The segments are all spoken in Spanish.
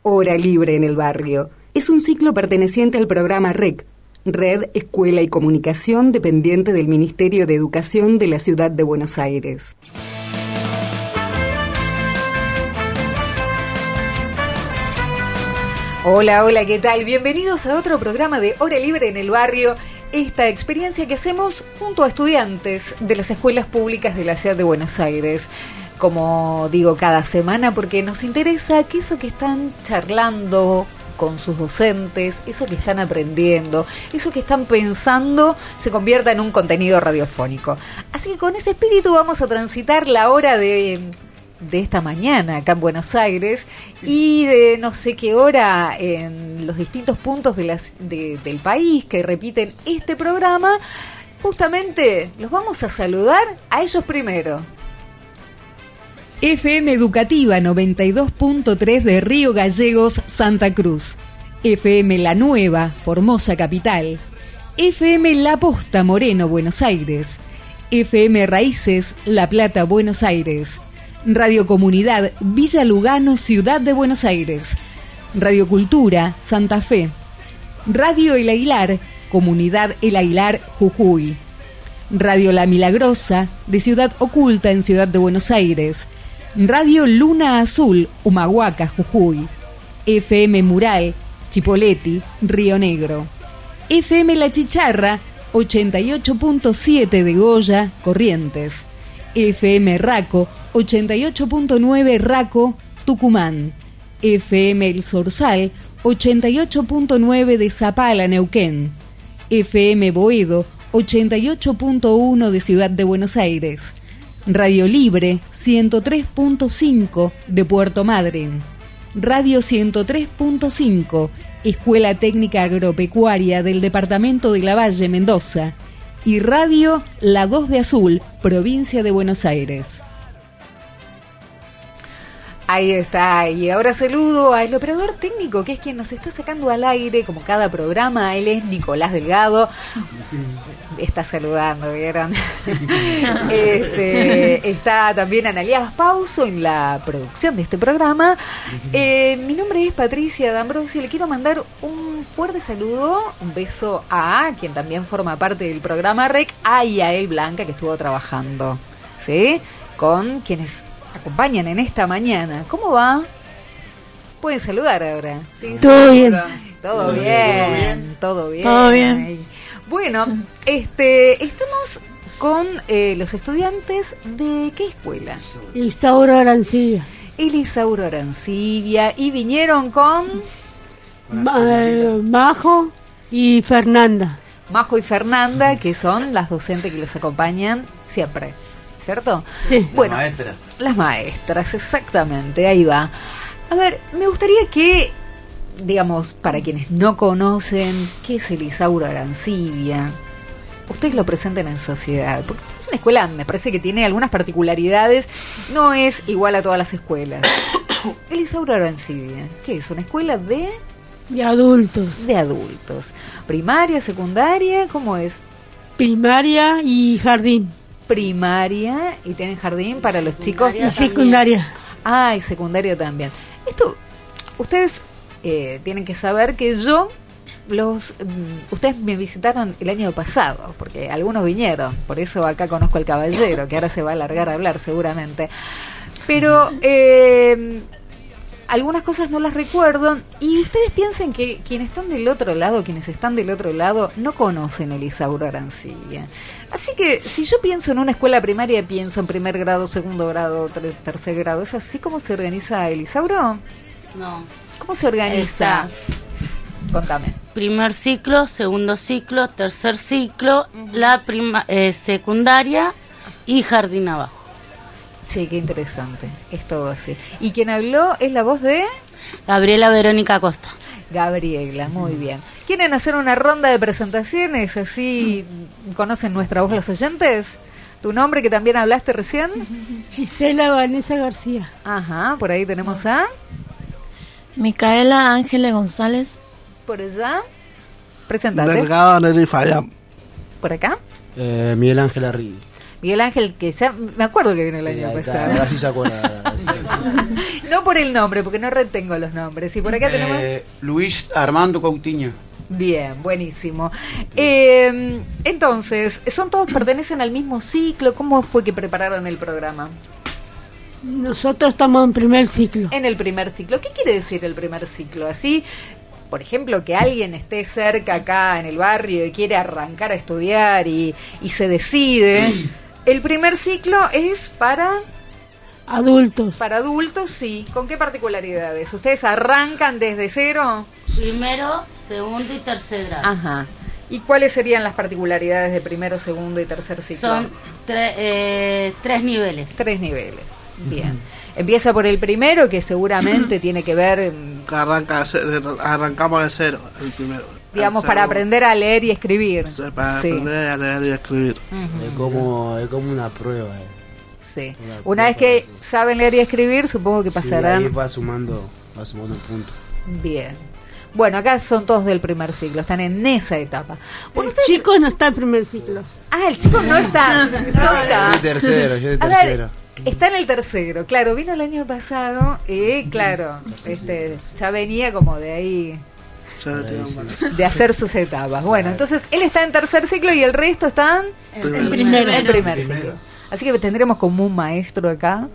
Hora Libre en el Barrio. Es un ciclo perteneciente al programa REC, Red, Escuela y Comunicación, dependiente del Ministerio de Educación de la Ciudad de Buenos Aires. Hola, hola, ¿qué tal? Bienvenidos a otro programa de Hora Libre en el Barrio. Esta experiencia que hacemos junto a estudiantes de las escuelas públicas de la Ciudad de Buenos Aires. Como digo cada semana, porque nos interesa que eso que están charlando con sus docentes, eso que están aprendiendo, eso que están pensando, se convierta en un contenido radiofónico. Así que con ese espíritu vamos a transitar la hora de esta mañana acá en Buenos Aires y de no sé qué hora en los distintos puntos del país que repiten este programa. Justamente los vamos a saludar a ellos primero. FM Educativa 92.3 de Río Gallegos, Santa Cruz. FM La Nueva, Formosa Capital. FM La Posta, Moreno, Buenos Aires. FM Raíces, La Plata, Buenos Aires. Radio Comunidad, Villa Lugano, Ciudad de Buenos Aires. Radio Cultura, Santa Fe. Radio El Aguilar, Comunidad El Aguilar, Jujuy. Radio La Milagrosa, de Ciudad Oculta en Ciudad de Buenos Aires. Radio Luna Azul, Humahuaca, Jujuy. FM Mural, Chipoleti, Río Negro. FM La Chicharra, 88.7 de Goya, Corrientes. FM Raco, 88.9 Raco, Tucumán. FM El Zorzal, 88.9 de Zapala, Neuquén. FM Boedo, 88.1 de Ciudad de Buenos Aires. Radio Libre, 103.5 de Puerto Madryn. Radio 103.5, Escuela Técnica Agropecuaria del Departamento de Lavalle, Mendoza. Y Radio La 2 de Azul, Provincia de Buenos Aires. Ahí está, y ahora saludo al operador técnico, que es quien nos está sacando al aire, como cada programa. Él es Nicolás Delgado. Está saludando, ¿vieron? Está también Analías Pauso en la producción de este programa. Mi nombre es Patricia D'Ambrosio. Le quiero mandar un fuerte saludo, un beso a quien también forma parte del programa REC, a Yael Blanca, que estuvo trabajando, ¿sí?, con quienes acompañan en esta mañana. ¿Cómo va? Pueden saludar ahora. ¿Sí? Todo bien. Todo bien. Todo bien. Bueno, estamos con los estudiantes de ¿qué escuela? Elisauro Arancibia. Elisauro Arancibia. Y vinieron con Majo y Fernanda. Majo y Fernanda, que son las docentes que los acompañan siempre, ¿cierto? Sí. Bueno, las maestras, exactamente, ahí va. A ver, me gustaría que, digamos, para quienes no conocen qué es Elisauro Arancibia, ustedes lo presenten en sociedad, porque es una escuela, me parece que tiene algunas particularidades, no es igual a todas las escuelas. Elisauro Arancibia, ¿qué es? ¿Una escuela de adultos? De adultos. ¿Primaria, secundaria? ¿Cómo es? Primaria y jardín. Primaria, y tienen jardín para los chicos. Y secundaria. Ah, y secundaria también. Esto, ustedes tienen que saber que ustedes me visitaron el año pasado, porque algunos vinieron, por eso acá conozco al caballero, que ahora se va a alargar a hablar seguramente. Pero algunas cosas no las recuerdo, y ustedes piensen que quienes están del otro lado no conocen a Elisauro Arancibia. Así que si yo pienso en una escuela primaria, pienso en primer grado, segundo grado, tercer grado. ¿Es así como se organiza Elisauro? No. ¿Cómo se organiza? Contame. Primer ciclo, segundo ciclo, tercer ciclo, la secundaria y jardín abajo. Sí, qué interesante. Es todo así. Y quien habló es la voz de Gabriela Verónica Costa. Gabriela, muy bien. ¿Quieren hacer una ronda de presentaciones? Así conocen nuestra voz los oyentes. ¿Tu nombre, que también hablaste recién? Gisela Vanessa García. Ajá, por ahí tenemos a Micaela Ángeles González. Por allá. Presentate. Delgado Nelly Fayam. ¿Por acá? Miguel Ángel Arribi. Miguel Ángel, que ya me acuerdo que vino el año pasado. Ahora sí se acuerda. No por el nombre, porque no retengo los nombres. Y por acá tenemos... Luis Armando Coutinho. Bien, buenísimo. Entonces, ¿son todos pertenecen al mismo ciclo? ¿Cómo fue que prepararon el programa? Nosotros estamos en primer ciclo. En el primer ciclo. ¿Qué quiere decir el primer ciclo? Así, por ejemplo, que alguien esté cerca acá en el barrio y quiere arrancar a estudiar y se decide. El primer ciclo es para... Adultos. Para adultos, sí. ¿Con qué particularidades? ¿Ustedes arrancan desde cero? Primero, segundo y tercer grado. Ajá. ¿Y cuáles serían las particularidades de primero, segundo y tercer ciclo? Son 3 niveles. 3 niveles. Bien. Empieza por el primero, que seguramente tiene que ver... Arrancamos de cero, el primero. Digamos, para aprender a leer y escribir. Para aprender a leer y escribir. Es como una prueba. Sí. Una vez que saben leer y escribir, supongo que pasarán... Sí, ahí va sumando un punto. Bien. Bueno, acá son todos del primer ciclo, están en esa etapa. Bueno, El chico no está en primer ciclo. Ah, el chico no está. No está. Yo de tercero. A ver, está en el tercero, claro, vino el año pasado y claro, ya venía como de ahí, de hacer sus etapas. Bueno, entonces él está en tercer ciclo y el resto están En primero. en primer ciclo. Así que tendremos como un maestro acá.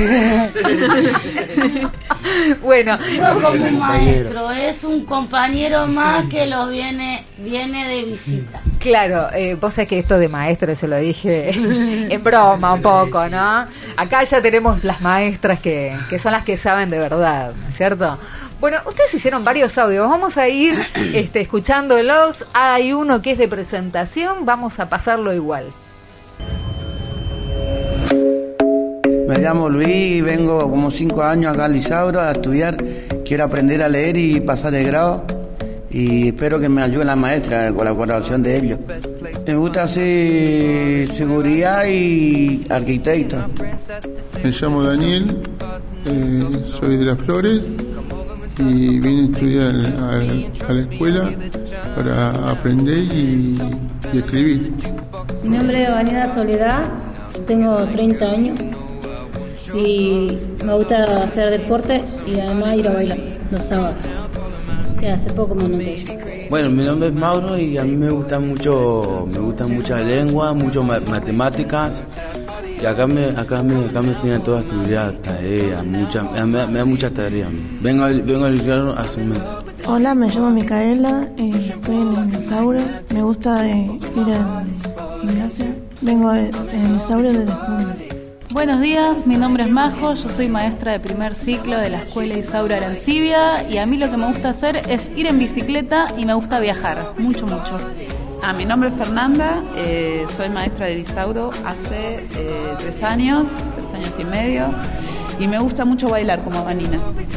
Bueno, No como un maestro, es un compañero más que los viene de visita. claro, vos sabés que esto de maestro yo lo dije en broma un poco, ¿no? Acá ya tenemos las maestras que son las que saben de verdad, ¿no es cierto? Bueno, ustedes hicieron varios audios, vamos a ir escuchándolos. Hay uno que es de presentación, vamos a pasarlo igual. Me llamo Luis y vengo como 5 años acá a Lisauro a estudiar. Quiero aprender a leer y pasar de grado y espero que me ayude la maestra con la colaboración de ellos. Me gusta hacer seguridad y arquitecto. Me llamo Daniel, soy de Las Flores y vine a estudiar a la escuela para aprender y escribir. Mi nombre es Vanina Soledad, tengo 30 años y me gusta hacer deporte y además ir a bailar los sábados. O sea, hace poco me anoté yo. Bueno, mi nombre es Mauro y a mí me gusta mucho la lengua, mucho matemáticas. Y acá me enseñan todo a estudiar, tareas, me da muchas tareas. Vengo al Lisauro hace un mes. Hola, me llamo Micaela, estoy en el Lisauro, me gusta ir al gimnasio. Vengo del Lisauro desde junio. Buenos días, mi nombre es Majo, yo soy maestra de primer ciclo de la Escuela Isaura Arancibia y a mí lo que me gusta hacer es ir en bicicleta y me gusta viajar, mucho. Mi nombre es Fernanda, soy maestra de Isauro hace 3 años y medio y me gusta mucho bailar como Vanina.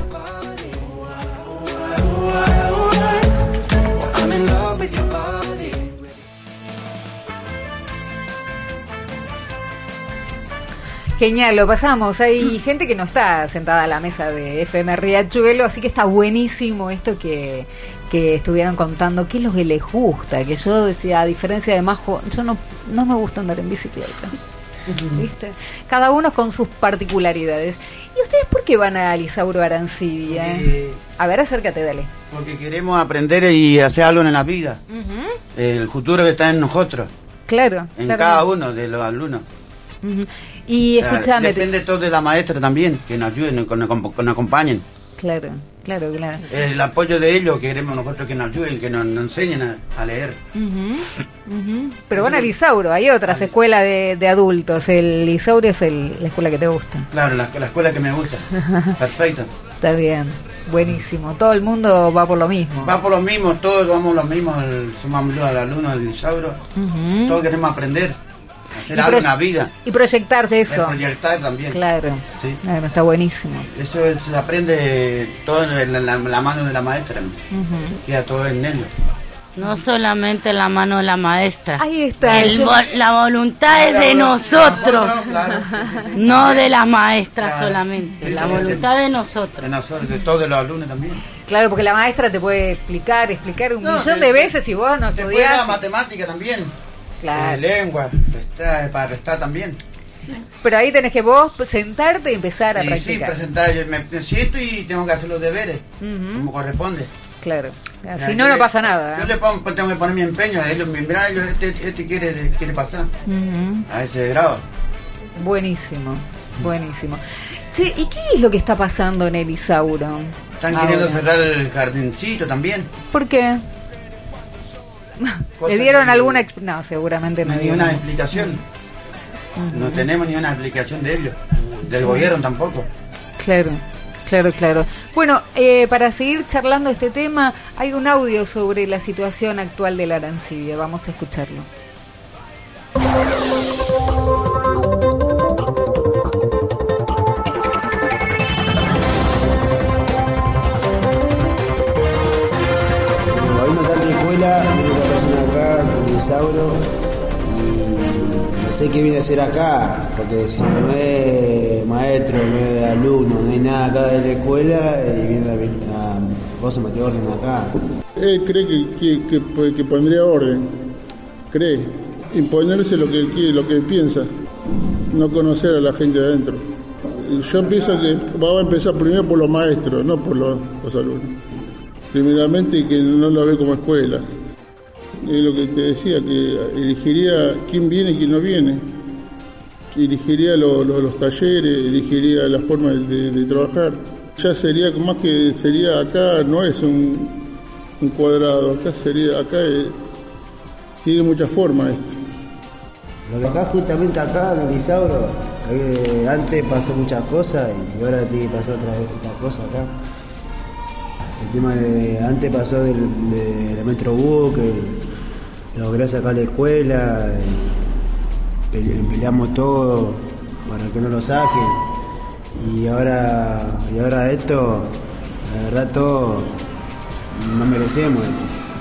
Genial, lo pasamos. Hay gente que no está sentada a la mesa de FM Riachuelo, así que está buenísimo esto que estuvieron contando. ¿Qué es lo que les gusta? Que yo decía, a diferencia de Majo, yo no me gusta andar en bicicleta. ¿Viste? Cada uno con sus particularidades. ¿Y ustedes por qué van a Lisauro Arancibia? A ver, acércate, dale. Porque queremos aprender y hacer algo en la vida. El futuro que está en nosotros. Claro. En cada uno de los alumnos. Y escúchame. Depende todo de la maestra también, que nos ayuden, que nos acompañen. Claro. El apoyo de ellos, que queremos nosotros que nos ayuden, que nos enseñen a leer. Pero bueno, Lisauro, hay otras escuelas de adultos. El Lisauro es la escuela que te gusta. Claro, la escuela que me gusta. Perfecto. Está bien, buenísimo. Todo el mundo va por lo mismo. Va por lo mismo, todos vamos lo mismo. Somos al alumno del Lisauro. Todos queremos aprender. Hacer algo en la vida. Y proyectarse eso. Proyectar también. Claro. Sí. Claro, está buenísimo. Eso se aprende todo en la mano de la maestra. Queda todo en ellos. No solamente en la mano de la maestra. Ahí está. La voluntad es de nosotros. Claro. No de las maestras solamente. Sí, la voluntad de nosotros. De nosotros, de todos los alumnos también. Claro, porque la maestra te puede explicar un millón de veces y vos no te estudiás. Te puede dar matemática también. Claro. Lengua, para restar también. Pero ahí tenés que vos sentarte y empezar a practicar. Sí, presentar, yo me siento y tengo que hacer los deberes, como corresponde. Claro, si no, no pasa nada. Yo tengo que poner mi empeño, ellos me miran, este quiere pasar a ese grado. Buenísimo. Che, ¿y qué es lo que está pasando en el Isauro? Están queriendo cerrar el jardincito también. ¿Por qué? ¿Le dieron alguna no, seguramente no. Ni una explicación. No tenemos ni una explicación de ellos. Del gobierno tampoco. Claro. Bueno, para seguir charlando este tema, hay un audio sobre la situación actual de la Arancibia. Vamos a escucharlo. Hay una tanta escuela, hay una persona acá, en Isauro, y no sé qué viene a hacer acá, porque si no es maestro, no es alumno, no hay nada acá de la escuela, y viene a vos a meter orden acá. Él cree que pondría orden, cree, imponerse lo que piensa, no conocer a la gente de adentro. Yo pienso que vamos a empezar primero por los maestros, no por los alumnos. Primeramente que no lo ve como escuela. Es lo que te decía, que elegiría quién viene y quién no viene. Elegiría los talleres, elegiría la forma de trabajar. Ya sería más que sería acá, no es un cuadrado, acá tiene muchas formas esto. Lo que acá justamente acá en el Isauro, antes pasó muchas cosas y ahora tiene que pasar otra cosa acá. El tema de antes pasó del Metrobús, que lo quería sacar a la escuela, peleamos todo para que no lo saquen. Y ahora esto, la verdad todo, no merecemos esto.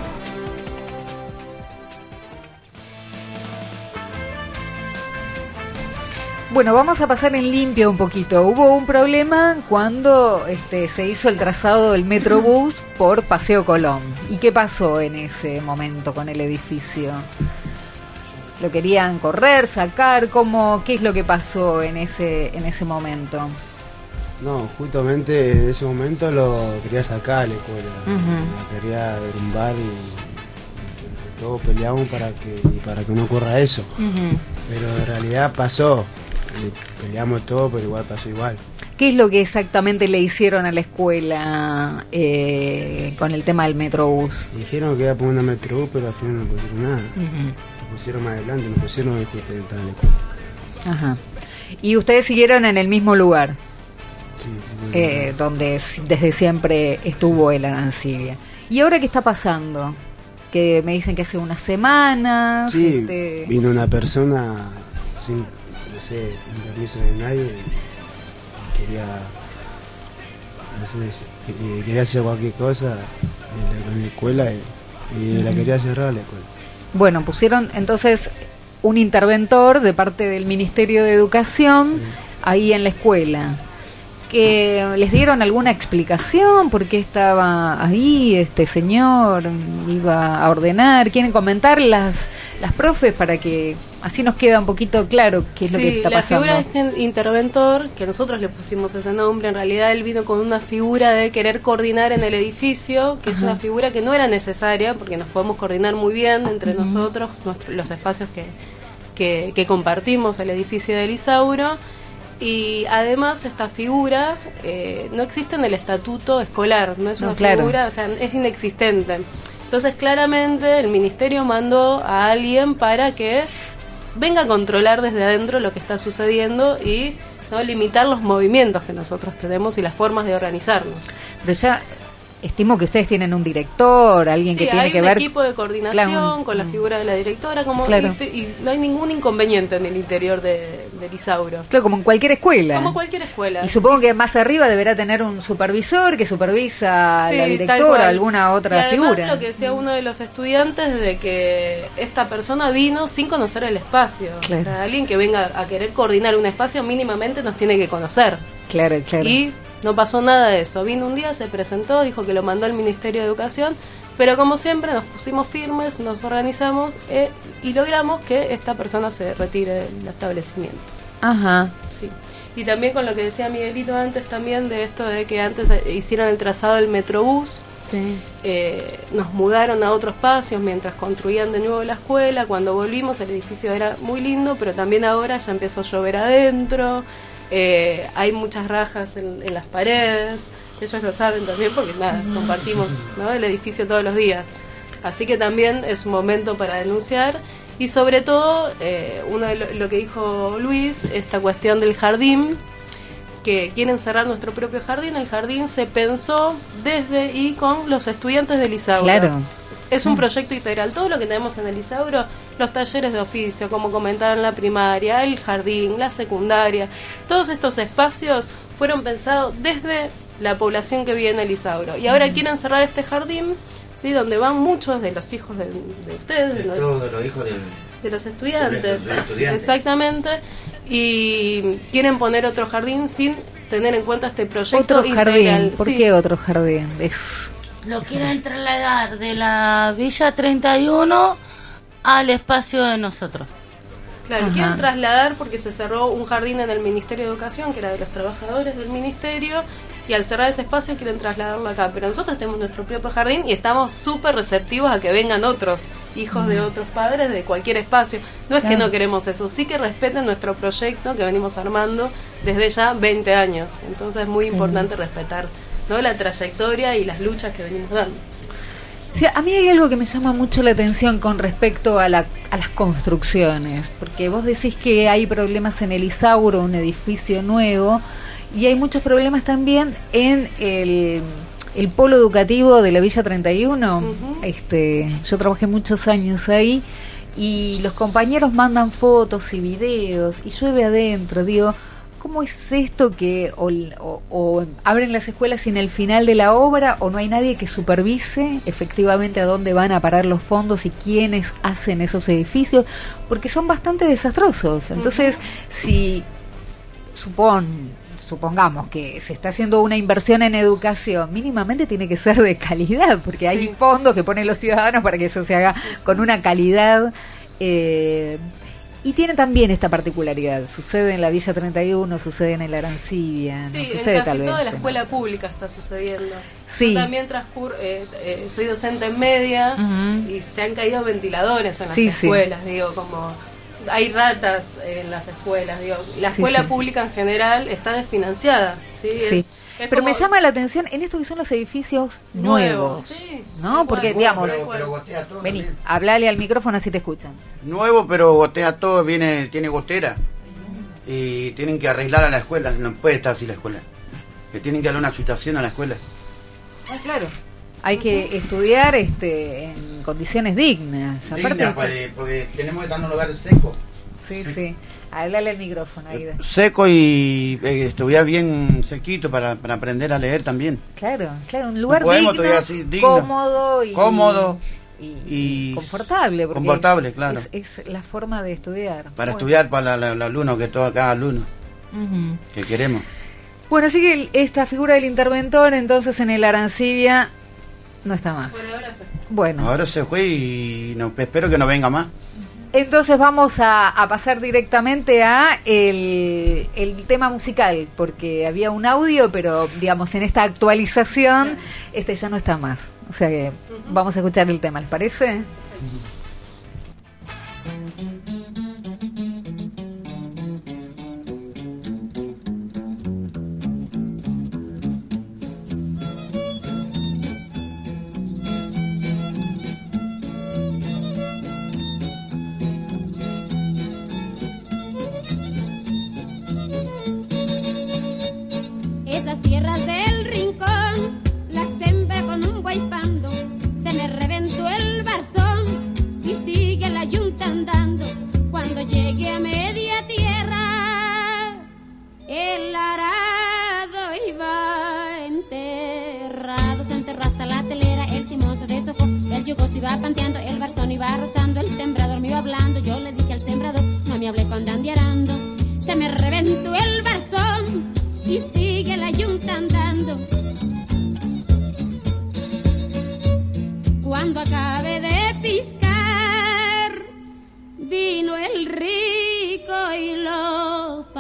Bueno, vamos a pasar en limpio un poquito. Hubo un problema cuando se hizo el trazado del Metrobús por Paseo Colón. ¿Y qué pasó en ese momento con el edificio? ¿Lo querían correr, sacar? ¿Qué es lo que pasó en ese momento? No, justamente en ese momento lo quería sacar a la escuela. La quería derrumbar y todos peleamos para que no ocurra eso. Pero en realidad pasó. Peleamos todo, pero igual pasó igual. ¿Qué es lo que exactamente le hicieron a la escuela con el tema del Metrobús? Dijeron que iba a poner una Metrobús, pero al final no pusieron nada. Lo pusieron más adelante, lo pusieron justo dentro de la escuela. Ajá. ¿Y ustedes siguieron en el mismo lugar? Sí. Donde desde siempre estuvo el Arancibia. ¿Y ahora qué está pasando? Que me dicen que hace unas semanas... Sí, vino una persona sin... no sé, un permiso de nadie quería hacer cualquier cosa en la escuela y la quería cerrar la escuela. Bueno, pusieron entonces un interventor de parte del Ministerio de Educación ahí en la escuela. ¿Que les dieron alguna explicación por qué estaba ahí este señor? ¿Iba a ordenar? ¿Quieren comentar las profes para que así nos queda un poquito claro qué es lo que está pasando? La figura de este interventor, que nosotros le pusimos ese nombre, en realidad él vino con una figura de querer coordinar en el edificio, que es una figura que no era necesaria, porque nos podemos coordinar muy bien entre nosotros, los espacios que compartimos el edificio del Isauro. Y además esta figura no existe en el estatuto escolar, no es una figura, o sea, es inexistente. Entonces claramente el ministerio mandó a alguien para que venga a controlar desde adentro lo que está sucediendo y no limitar los movimientos que nosotros tenemos y las formas de organizarnos. Pero ya estimo que ustedes tienen un director, alguien que tiene que ver... hay un equipo de coordinación con la figura de la directora, y no hay ningún inconveniente en el interior de Isauro. Claro, como en cualquier escuela. Como cualquier escuela. Y supongo que más arriba deberá tener un supervisor que supervisa a la directora o alguna otra figura. Lo que decía uno de los estudiantes de que esta persona vino sin conocer el espacio. Claro. O sea, alguien que venga a querer coordinar un espacio mínimamente nos tiene que conocer. Claro. Y no pasó nada de eso. Vino un día, se presentó, dijo que lo mandó al Ministerio de Educación, pero como siempre nos pusimos firmes, nos organizamos y logramos que esta persona se retire del establecimiento. Ajá. Sí. Y también con lo que decía Miguelito antes también de esto de que antes hicieron el trazado del Metrobús. Sí. Nos mudaron a otros espacios mientras construían de nuevo la escuela. Cuando volvimos el edificio era muy lindo, pero también ahora ya empezó a llover adentro. Hay muchas rajas en las paredes. Ellos lo saben también porque nada, compartimos, ¿no?, el edificio todos los días. Así que también es un momento para denunciar. Y sobre todo, uno de lo que dijo Luis, esta cuestión del jardín, que quieren cerrar nuestro propio jardín. El jardín se pensó desde y con los estudiantes del Isauro. Claro. Es un proyecto integral. Todo lo que tenemos en el Isauro, los talleres de oficio, como comentaron, la primaria, el jardín, la secundaria, todos estos espacios fueron pensados desde la población que vive en el Isauro. Y ahora quieren cerrar este jardín, ¿sí?, donde van muchos de los hijos de ustedes, de los hijos de los estudiantes. De los estudiantes. Exactamente. Y quieren poner otro jardín sin tener en cuenta este proyecto Otro integral. jardín. ¿Por Sí. qué otro jardín? Lo quieren trasladar de la Villa 31 al espacio de nosotros. Claro, quieren trasladar porque se cerró un jardín en el Ministerio de Educación, que era de los trabajadores del ministerio, y al cerrar ese espacio quieren trasladarlo acá. Pero nosotros tenemos nuestro propio jardín y estamos súper receptivos a que vengan otros hijos de otros padres de cualquier espacio. No es que no queremos eso, sí que respeten nuestro proyecto que venimos armando desde ya 20 años. Entonces es muy importante respetar, ¿no?, la trayectoria y las luchas que venimos dando. Sí, a mí hay algo que me llama mucho la atención con respecto a las construcciones, porque vos decís que hay problemas en el Isauro, un edificio nuevo, y hay muchos problemas también en el polo educativo de la Villa 31. Yo trabajé muchos años ahí y los compañeros mandan fotos y videos y llueve adentro. Digo, ¿cómo es esto que o abren las escuelas y en el final de la obra o no hay nadie que supervise efectivamente a dónde van a parar los fondos y quiénes hacen esos edificios? Porque son bastante desastrosos. Entonces, si supongamos que se está haciendo una inversión en educación, mínimamente tiene que ser de calidad, porque hay fondos que ponen los ciudadanos para que eso se haga con una calidad. Y tiene también esta particularidad. Sucede en la Villa 31, sucede en el Arancibia, Sí, no sucede en casi tal vez. toda la escuela pública está sucediendo. Sí. Yo también soy docente en media y se han caído ventiladores en las escuelas, digo, como hay ratas en las escuelas, digo, la escuela pública en general está desfinanciada, ¿sí? Es pero como me llama la atención en esto que son los edificios nuevos, ¿no? Porque, digamos, pero gotea todo. vení, hablale al micrófono así te escuchan. Nuevo, pero gotea todo, tiene gotera. Y tienen que arreglar a la escuela, no puede estar así la escuela. Que tienen que darle una situación a la escuela. Ah, claro. Hay que estudiar en condiciones dignas. Aparte porque tenemos que estar en un lugar seco. Sí. Háblale al micrófono, Aida. Seco y estudiar bien sequito para aprender a leer también. Claro, un lugar digno, cómodo y confortable. Confortable, claro. Es la forma de estudiar. Para estudiar para el alumno, que todo cada alumno que queremos. Bueno, así que esta figura del interventor entonces en el Arancibia no está más. Bueno, ahora se fue y espero que no venga más. Entonces vamos a pasar directamente a el tema musical, porque había un audio, pero digamos en esta actualización ya no está más. O sea que vamos a escuchar el tema, ¿les parece? Esas tierras del rincón las sembra con un guaypando, se me reventó el barzón y sigue la yunta andando. Cuando llegue a media tierra el arado iba enterrado, se enterró hasta la telera, el timón se deshojó, el yugo se iba panteando, el barzón iba rozando, el sembrador me iba hablando. Yo le dije al sembrador, no me hable cuando ande arando, se me reventó el barzón y sigue la yunta andando. Cuando acabe de piscar, vino el rico y lo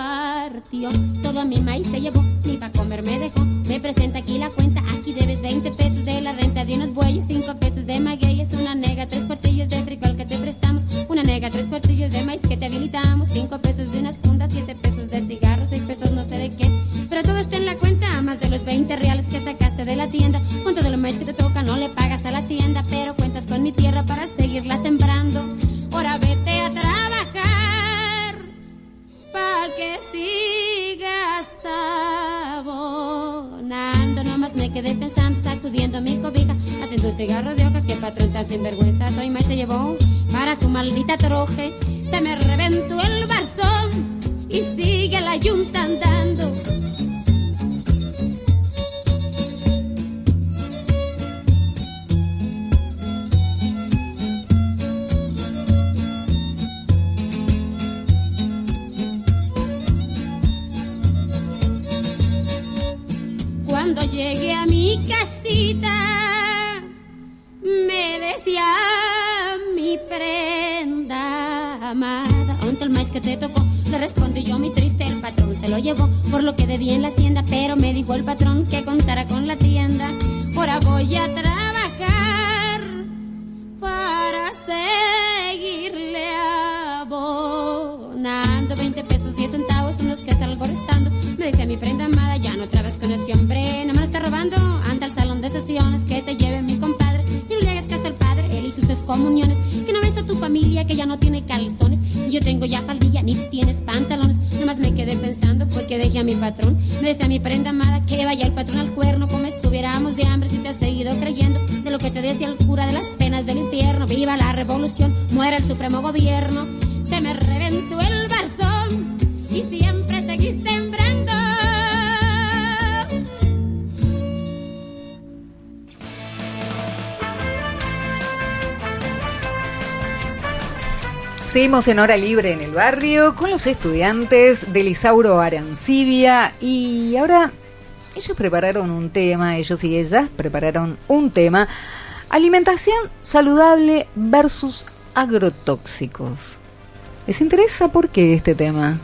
repartió. Todo mi maíz se llevó, ni pa' comer me dejó. Me presenta aquí la cuenta, aquí debes 20 pesos de la renta de unos bueyes, 5 pesos de magueyes, una nega, 3 cuartillos de frijol que te prestamos, una nega, 3 cuartillos de maíz que te habilitamos, 5 pesos de unas fundas, 7 pesos de cigarros, 6 pesos no sé de qué. Pero todo está en la cuenta, más de los 20 reales que sacaste de la tienda. Con todo lo maíz que te toca no le pagas a la hacienda, pero cuentas con mi tierra para seguirla sembrando. Ahora vete a trabajar pa' que sigas abonando. Nomás me quedé pensando, sacudiendo mi cobija, haciendo un cigarro de hoja. Que patrón tan sinvergüenza, todo y más se llevó para su maldita troje. Se me reventó el barzón y sigue la yunta andando. Cuando llegué a mi casita, me decía mi prenda amada: ¿onta el maíz que te tocó? Le respondí yo muy triste, el patrón se lo llevó por lo que debía en la hacienda. Pero me dijo el patrón que contara con la tienda. Ahora voy a trabajar para seguirle abonando. 20 pesos 10 centavos son los que salgo restando. Me decía mi prenda amada: ya no trabas con ese hombre, no me lo está robando. Anda al salón de sesiones, que te lleve mi compadre. Y no le hagas caso al padre, él y sus excomuniones. Que no ves a tu familia que ya no tiene calzones. Yo tengo ya faldilla, ni tienes pantalones. Nomás me quedé pensando porque dejé a mi patrón. Me decía mi prenda amada que vaya el patrón al cuerno, como estuviéramos de hambre. Si te has seguido creyendo de lo que te decía el cura de las penas del infierno. Viva la revolución, muera el supremo gobierno. Se me reventó el barzón y siempre seguí sembrando. Seguimos en Hora Libre en el barrio con los estudiantes del Isauro Arancibia y ahora ellos prepararon un tema, ellos y ellas prepararon un tema: alimentación saludable versus agrotóxicos. ¿Les interesa por qué este tema?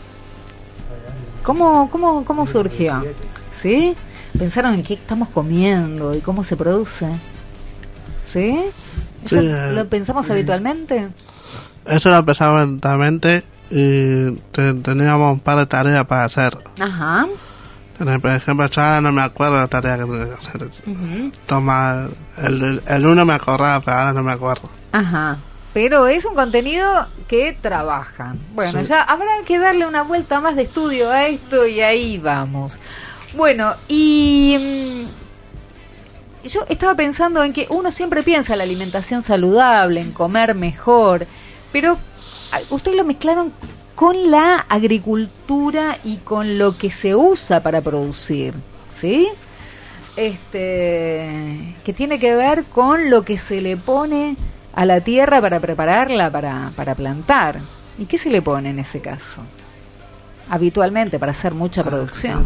¿Cómo surgió? ¿Sí? ¿Pensaron en qué estamos comiendo y cómo se produce? ¿Sí? ¿Eso lo pensamos habitualmente? Eso lo pensaba mentalmente y teníamos un par de tareas para hacer. Ajá. Por ejemplo, yo ahora no me acuerdo de la tarea que tenía que hacer. Toma, el uno me acordaba, pero ahora no me acuerdo. Ajá. Pero es un contenido que trabajan. Bueno, sí. Ya habrá que darle una vuelta más de estudio a esto y ahí vamos. Bueno, y yo estaba pensando en que uno siempre piensa en la alimentación saludable, en comer mejor, pero ustedes lo mezclaron con la agricultura y con lo que se usa para producir, ¿sí? Que tiene que ver con lo que se le pone a la tierra para prepararla para plantar. ¿Y qué se le pone en ese caso? Habitualmente, para hacer mucha producción.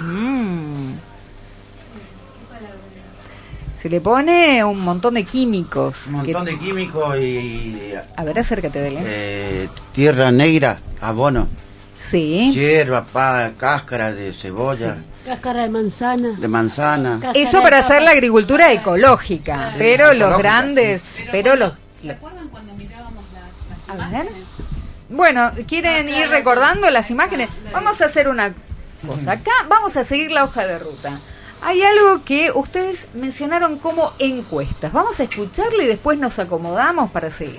Se le pone un montón de químicos. Un montón de químicos y... A ver, acércate de él. Tierra negra, abono. Sí. Hierba, cáscara de cebolla. Sí. Cáscara de manzana. De manzana. Eso para hacer la agricultura ecológica. Sí, pero ecológica, los grandes... Sí. Pero los... ¿Se acuerdan cuando mirábamos las a imágenes? ver. Bueno, ¿quieren ir recordando las imágenes? Vamos a hacer una cosa. Acá vamos a seguir la hoja de ruta. Hay algo que ustedes mencionaron como encuestas. Vamos a escucharle y después nos acomodamos para seguir.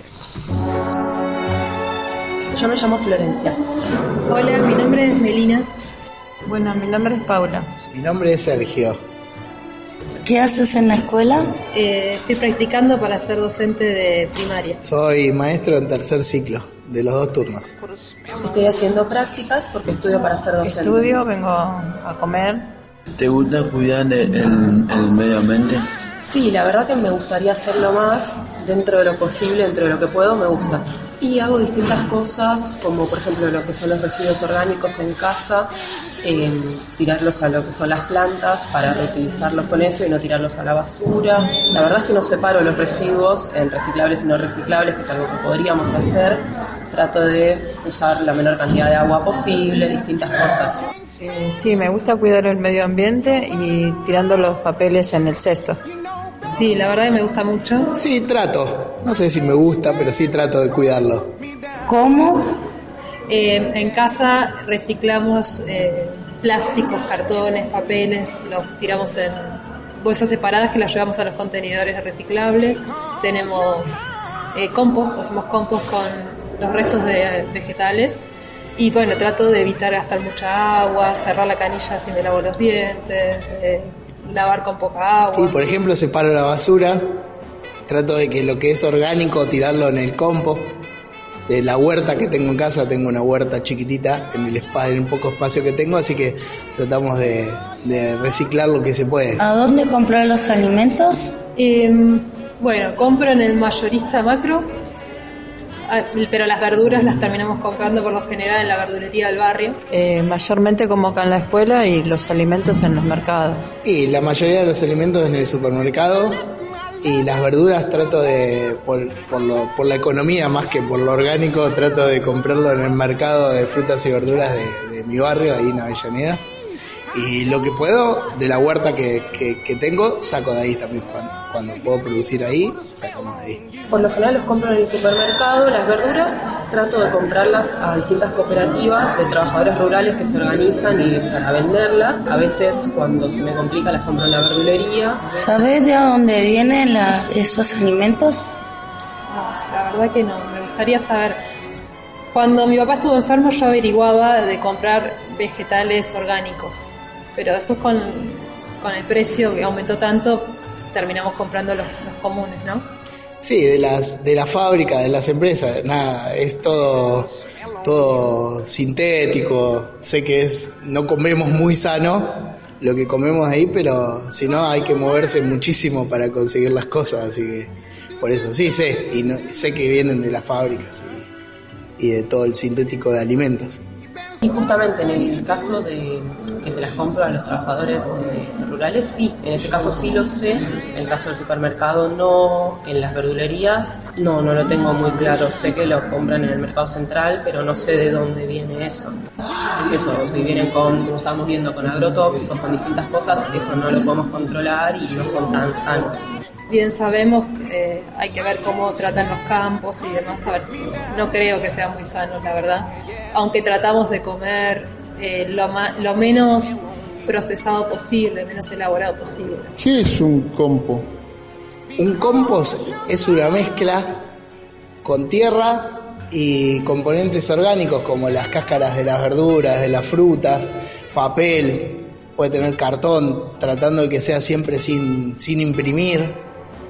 Yo me llamo Florencia. Hola, mi nombre es Melina. Bueno, mi nombre es Paula. Mi nombre es Sergio. ¿Qué haces en la escuela? Estoy practicando para ser docente de primaria. Soy maestro en tercer ciclo, de los 2 turnos. Estoy haciendo prácticas porque estudio para ser docente. Estudio, vengo a comer. ¿Te gusta cuidar el medio ambiente? Sí, la verdad que me gustaría hacerlo más dentro de lo posible, dentro de lo que puedo, me gusta. Y hago distintas cosas, como por ejemplo lo que son los residuos orgánicos en casa, tirarlos a lo que son las plantas para reutilizarlos con eso y no tirarlos a la basura. La verdad es que no separo los residuos en reciclables y no reciclables, que es algo que podríamos hacer, trato de usar la menor cantidad de agua posible, distintas cosas. Sí, me gusta cuidar el medio ambiente y tirando los papeles en el cesto. Sí, la verdad que me gusta mucho. Sí, trato. No sé si me gusta, pero sí trato de cuidarlo. ¿Cómo? En casa reciclamos plásticos, cartones, papeles, los tiramos en bolsas separadas que las llevamos a los contenedores de reciclable. Tenemos compost, hacemos compost con los restos de vegetales. Y bueno, trato de evitar gastar mucha agua, cerrar la canilla si me lavo los dientes, lavar con poca agua. Y por ejemplo, separo la basura, trato de que lo que es orgánico tirarlo en el compost. De la huerta que tengo en casa, tengo una huerta chiquitita en el poco espacio que tengo, así que tratamos de reciclar lo que se puede. ¿A dónde comprar los alimentos? Bueno, compro en el mayorista Macro, pero las verduras las terminamos comprando por lo general en la verdulería del barrio. Mayormente como acá en la escuela y los alimentos en los mercados. Y la mayoría de los alimentos en el supermercado. Y las verduras trato de, por la economía más que por lo orgánico, trato de comprarlo en el mercado de frutas y verduras de mi barrio, ahí en Avellaneda. Y lo que puedo, de la huerta que tengo, saco de ahí también. Cuando puedo producir ahí, sacamos de ahí. Por lo general los compro en el supermercado, las verduras trato de comprarlas a distintas cooperativas de trabajadores rurales que se organizan y para venderlas. A veces cuando se me complica las compro en la verdulería. ¿Sabés de dónde vienen esos alimentos? No, la verdad que no, me gustaría saber. Cuando mi papá estuvo enfermo yo averiguaba de comprar vegetales orgánicos, pero después con el precio que aumentó tanto terminamos comprando los comunes, ¿no? Sí, de la fábrica, de las empresas, nada, es todo sintético. Sé que no comemos muy sano lo que comemos ahí, pero si no hay que moverse muchísimo para conseguir las cosas, así que por eso sí sé, y sé que vienen de las fábricas y de todo el sintético de alimentos. Y justamente en el caso de que se las compro a los trabajadores rurales, sí, en ese caso sí lo sé. En el caso del supermercado no, en las verdulerías no lo tengo muy claro. Sé que lo compran en el mercado central, pero no sé de dónde viene eso. Eso, si vienen como estamos viendo, con agrotóxicos, con distintas cosas, eso no lo podemos controlar y no son tan sanos. Bien sabemos que hay que ver cómo tratan los campos y demás, a ver si no creo que sean muy sanos, la verdad, aunque tratamos de comer lo menos procesado posible, menos elaborado posible. ¿Qué es un compost? Un compost es una mezcla con tierra y componentes orgánicos como las cáscaras de las verduras, de las frutas, papel, puede tener cartón, tratando de que sea siempre sin imprimir.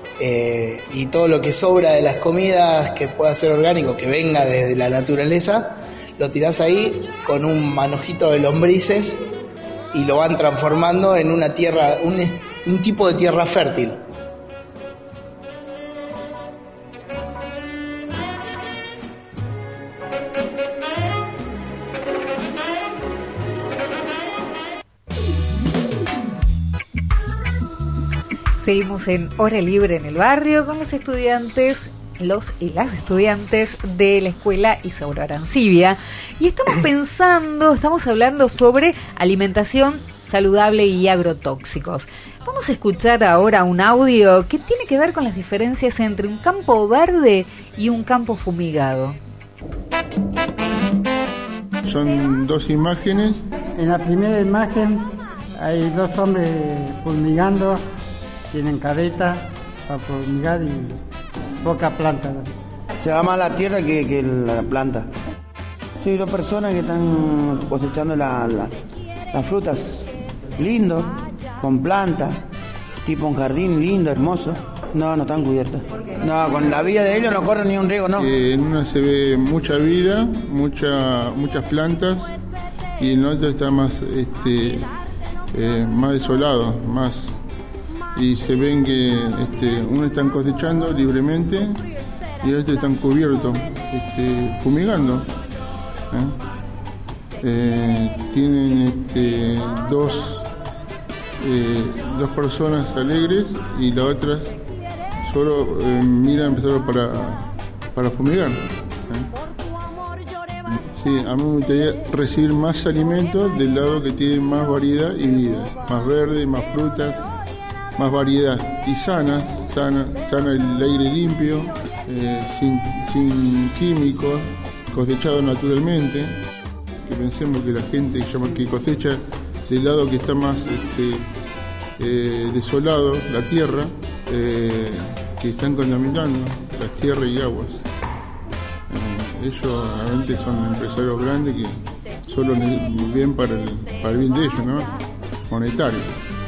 Y todo lo que sobra de las comidas que pueda ser orgánico, que venga desde la naturaleza, lo tirás ahí con un manojito de lombrices y lo van transformando en una tierra, un tipo de tierra fértil. Seguimos en Hora Libre en el Barrio con los estudiantes, los y las estudiantes de la escuela Isauro Arancibia. Y estamos hablando sobre alimentación saludable y agrotóxicos. Vamos a escuchar ahora un audio que tiene que ver con las diferencias entre un campo verde y un campo fumigado. Son dos imágenes. En la primera imagen hay dos hombres fumigando. Tienen careta para fumigar y poca planta. Se va más la tierra que la planta. Sí, dos personas que están cosechando las frutas. Lindo, con planta, tipo un jardín lindo, hermoso. No están cubiertas. No, con la vida de ellos no corre ni un riego, no. En una se ve mucha vida, muchas plantas, y en otra está más desolado, más. Y se ven que uno están cosechando libremente y el otro están cubiertos, fumigando. Tienen dos personas alegres y la otra solo miran solo para fumigar. Sí, a mí me gustaría recibir más alimentos del lado que tiene más variedad y vida. Más verde, más frutas, más variedad. Y sana el aire limpio, sin químicos, cosechado naturalmente. Que pensemos que la gente que cosecha del lado que está más desolado, la tierra, que están contaminando las tierras y aguas. Ellos realmente son empresarios grandes que solo ven para el bien de ellos, ¿no? Monetario.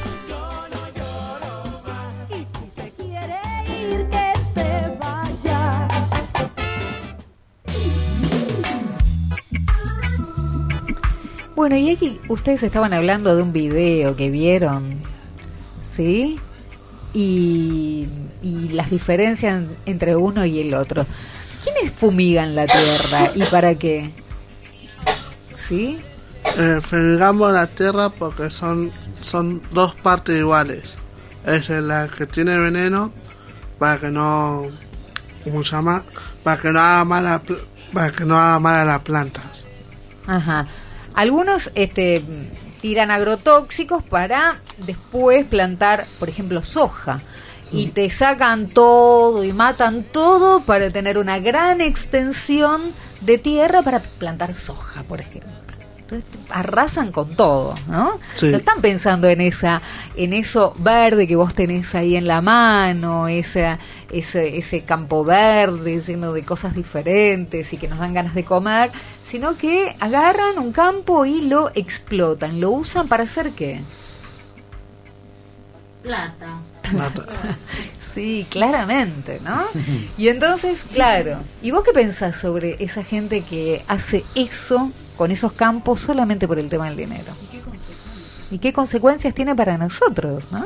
Bueno, y aquí ustedes estaban hablando de un video que vieron, ¿sí? Y las diferencias entre uno y el otro. ¿Quiénes fumigan la tierra y para qué? ¿Sí? Fumigamos la tierra porque son dos partes iguales. Es la que tiene veneno para que no, ¿cómo se llama? Para que no haga mal a las plantas. Ajá. Algunos tiran agrotóxicos para después plantar, por ejemplo, soja. Y te sacan todo y matan todo para tener una gran extensión de tierra para plantar soja, por ejemplo. Entonces arrasan con todo, ¿no? Sí. No están pensando en eso verde que vos tenés ahí en la mano, ese campo verde lleno de cosas diferentes y que nos dan ganas de comer, sino que agarran un campo y lo explotan. ¿Lo usan para hacer qué? Plata. Sí, claramente, ¿no? Y entonces, claro, ¿y vos qué pensás sobre esa gente que hace eso con esos campos solamente por el tema del dinero? ¿Y qué consecuencias tiene para nosotros, no?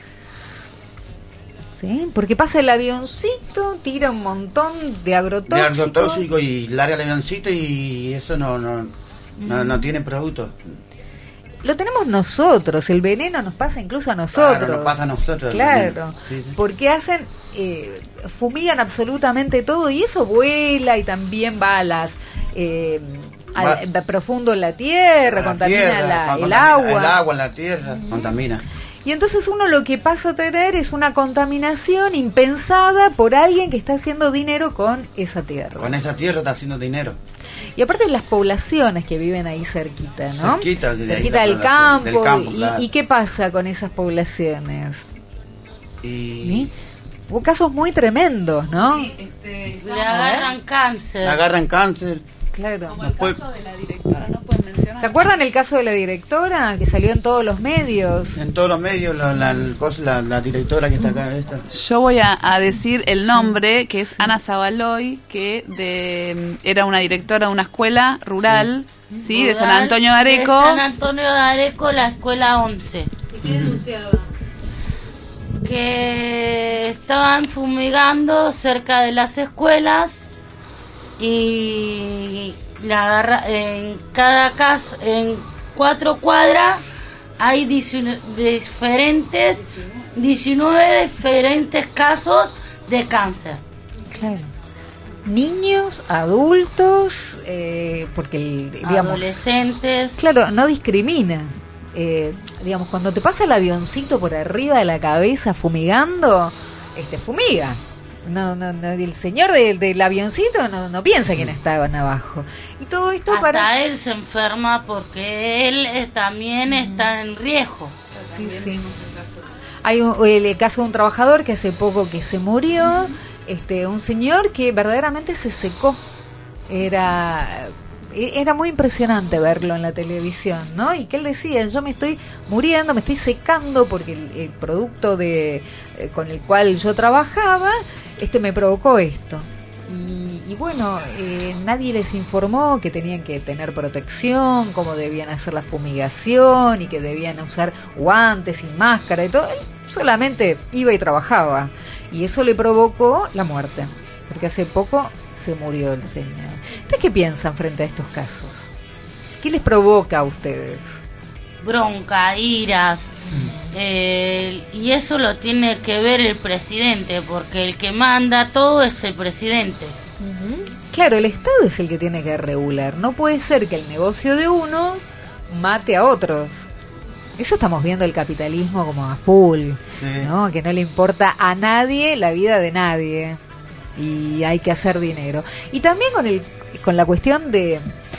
¿Sí? Porque pasa el avioncito, tira un montón de agrotóxico y larga el avioncito y eso no tiene producto. Lo tenemos nosotros, el veneno nos pasa incluso a nosotros. Claro, nos pasa a nosotros. Claro, sí. Porque fumigan absolutamente todo y eso vuela y también va a las... profundo en la tierra, contamina el agua. El agua, la tierra, contamina. Y entonces uno lo que pasa a tener es una contaminación impensada por alguien que está haciendo dinero con esa tierra. Con esa tierra está haciendo dinero. Y aparte las poblaciones que viven ahí cerquita, ¿no? Cerquita del campo. Claro. ¿Y qué pasa con esas poblaciones? ¿Sí? Hubo casos muy tremendos, ¿no? Sí, le agarran cáncer. Claro. Como el caso de la directora, ¿no pueden mencionar? ¿Se acuerdan el caso de la directora que salió en todos los medios? En todos los medios, la directora que está acá. Yo voy a decir el nombre, que es Ana Zabaloy, que era una directora de una escuela rural, ¿sí? De San Antonio de Areco. De San Antonio de Areco, la escuela 11. ¿Y qué denunciaba? Que estaban fumigando cerca de las escuelas y en cada casa, en 4 cuadras hay 19 diferentes casos de cáncer. Claro. Niños, adultos, porque adolescentes. Claro, no discrimina. Digamos, cuando te pasa el avioncito por arriba de la cabeza fumigando, fumiga. No, el señor del avioncito no piensa quién estaban abajo. Y todo esto hasta él se enferma porque él también está en riesgo. Sí. Hay el caso de un trabajador que hace poco que se murió, un señor que verdaderamente se secó. Era muy impresionante verlo en la televisión, ¿no? Y que él decía, yo me estoy muriendo, me estoy secando porque el producto con el cual yo trabajaba me provocó esto. Y bueno, nadie les informó que tenían que tener protección, cómo debían hacer la fumigación y que debían usar guantes y máscara y todo. Él solamente iba y trabajaba y eso le provocó la muerte, porque hace poco se murió el señor. ¿Ustedes qué piensan frente a estos casos? ¿Qué les provoca a ustedes? Bronca, iras. Y eso lo tiene que ver el presidente, porque el que manda todo es el presidente. Claro, el Estado es el que tiene que regular. No puede ser que el negocio de unos mate a otros. Eso estamos viendo el capitalismo como a full, ¿no? Que no le importa a nadie la vida de nadie y hay que hacer dinero. Y también con la cuestión de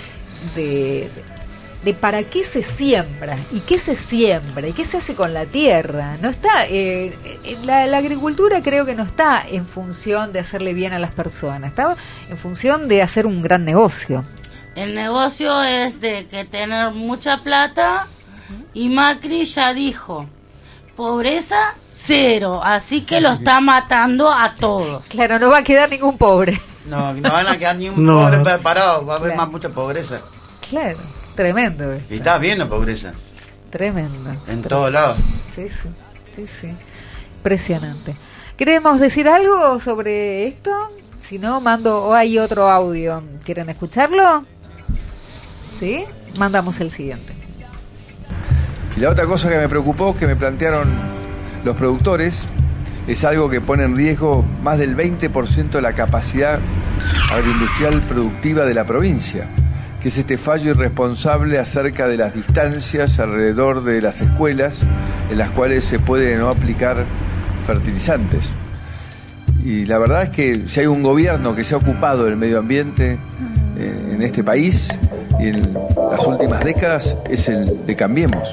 para qué se siembra y qué se siembra y qué se hace con la tierra. No está la agricultura, creo que no está en función de hacerle bien a las personas, está en función de hacer un gran negocio. El negocio es de que tener mucha plata, y Macri ya dijo, pobreza cero, así que lo está matando a todos. Claro, no va a quedar ningún pobre. No van a quedar ni un pobre parado, va a haber mucha pobreza. Claro, tremendo. Y está bien la pobreza. Tremendo. En todos lados. Sí. Impresionante. ¿Queremos decir algo sobre esto? Si no, mando, o hay otro audio. ¿Quieren escucharlo? ¿Sí? Mandamos el siguiente. Y la otra cosa que me preocupó, que me plantearon los productores, es algo que pone en riesgo más del 20% de la capacidad agroindustrial productiva de la provincia, que es este fallo irresponsable acerca de las distancias alrededor de las escuelas en las cuales se puede no aplicar fertilizantes. Y la verdad es que si hay un gobierno que se ha ocupado del medio ambiente en este país y en las últimas décadas, es el de Cambiemos.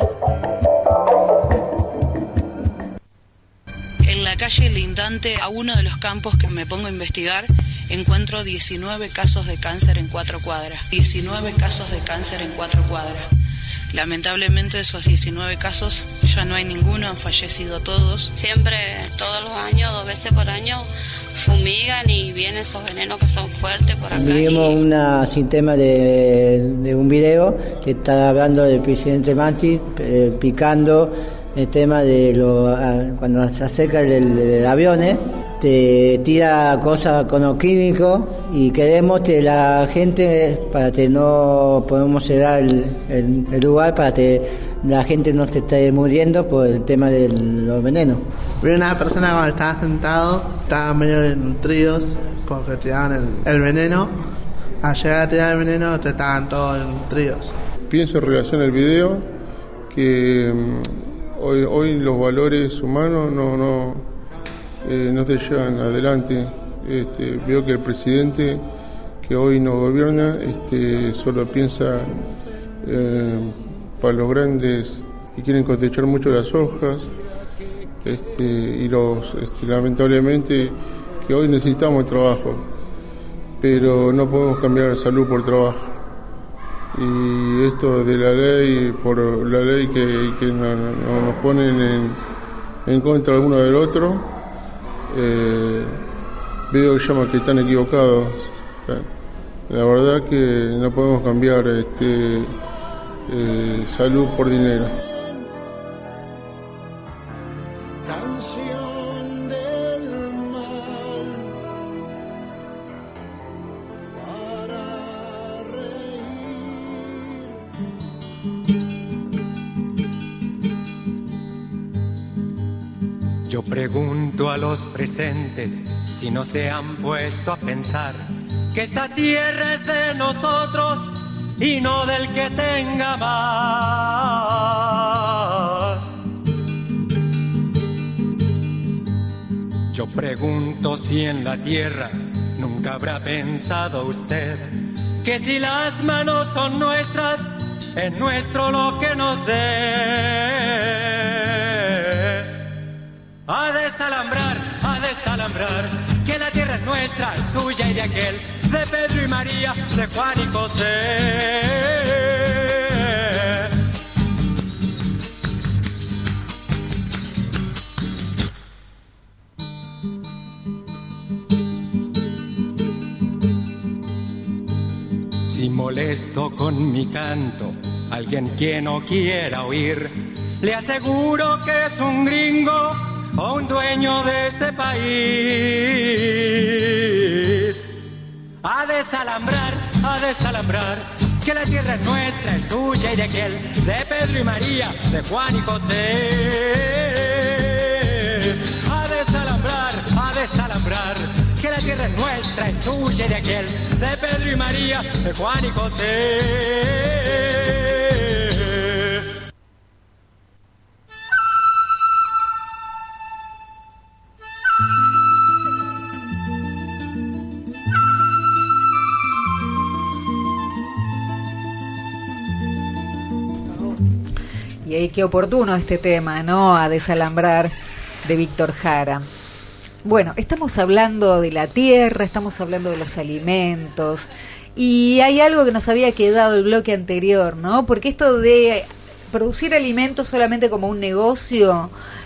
En la calle lindante a uno de los campos que me pongo a investigar, encuentro 19 casos de cáncer en 4 cuadras. 19 casos de cáncer en 4 cuadras. Lamentablemente esos 19 casos ya no hay ninguno, han fallecido todos. Siempre, todos los años, 2 veces por año, fumigan y vienen esos venenos que son fuertes por acá. Vimos una sistema de un video que está hablando del presidente Macri picando el tema de cuando se acerca el avión, te tira cosas con los químicos y queremos que la gente, para que no podemos cerrar el lugar, para que la gente no se esté muriendo por el tema de los venenos. Vi una persona cuando estaba sentado, estaba medio desnutridos porque tiraban el veneno. Al llegar a tirar el veneno, te estaban todos desnutridos. Pienso en relación al video que hoy los valores humanos no se llevan adelante. Veo que el presidente que hoy nos gobierna solo piensa para los grandes y quieren cosechar mucho las hojas y lamentablemente que hoy necesitamos trabajo, pero no podemos cambiar la salud por trabajo. Y esto de la ley, por la ley que nos ponen en contra uno del otro, veo que están equivocados. La verdad que no podemos cambiar salud por dinero. Yo pregunto a los presentes si no se han puesto a pensar que esta tierra es de nosotros y no del que tenga más. Yo pregunto si en la tierra nunca habrá pensado usted que si las manos son nuestras, es nuestro lo que nos dé. A desalambrar, que la tierra es nuestra, es tuya y de aquel, de Pedro y María, de Juan y José. Si molesto con mi canto a alguien que no quiera oír, le aseguro que es un gringo o un dueño de este país. A desalambrar, que la tierra es nuestra, es tuya y de aquel, de Pedro y María, de Juan y José. A desalambrar, que la tierra es nuestra, es tuya y de aquel, de Pedro y María, de Juan y José. Y ahí qué oportuno este tema, ¿no? A desalambrar, de Víctor Jara. Bueno, estamos hablando de la tierra, estamos hablando de los alimentos, y hay algo que nos había quedado el bloque anterior, ¿no? Porque esto de producir alimentos solamente como un negocio,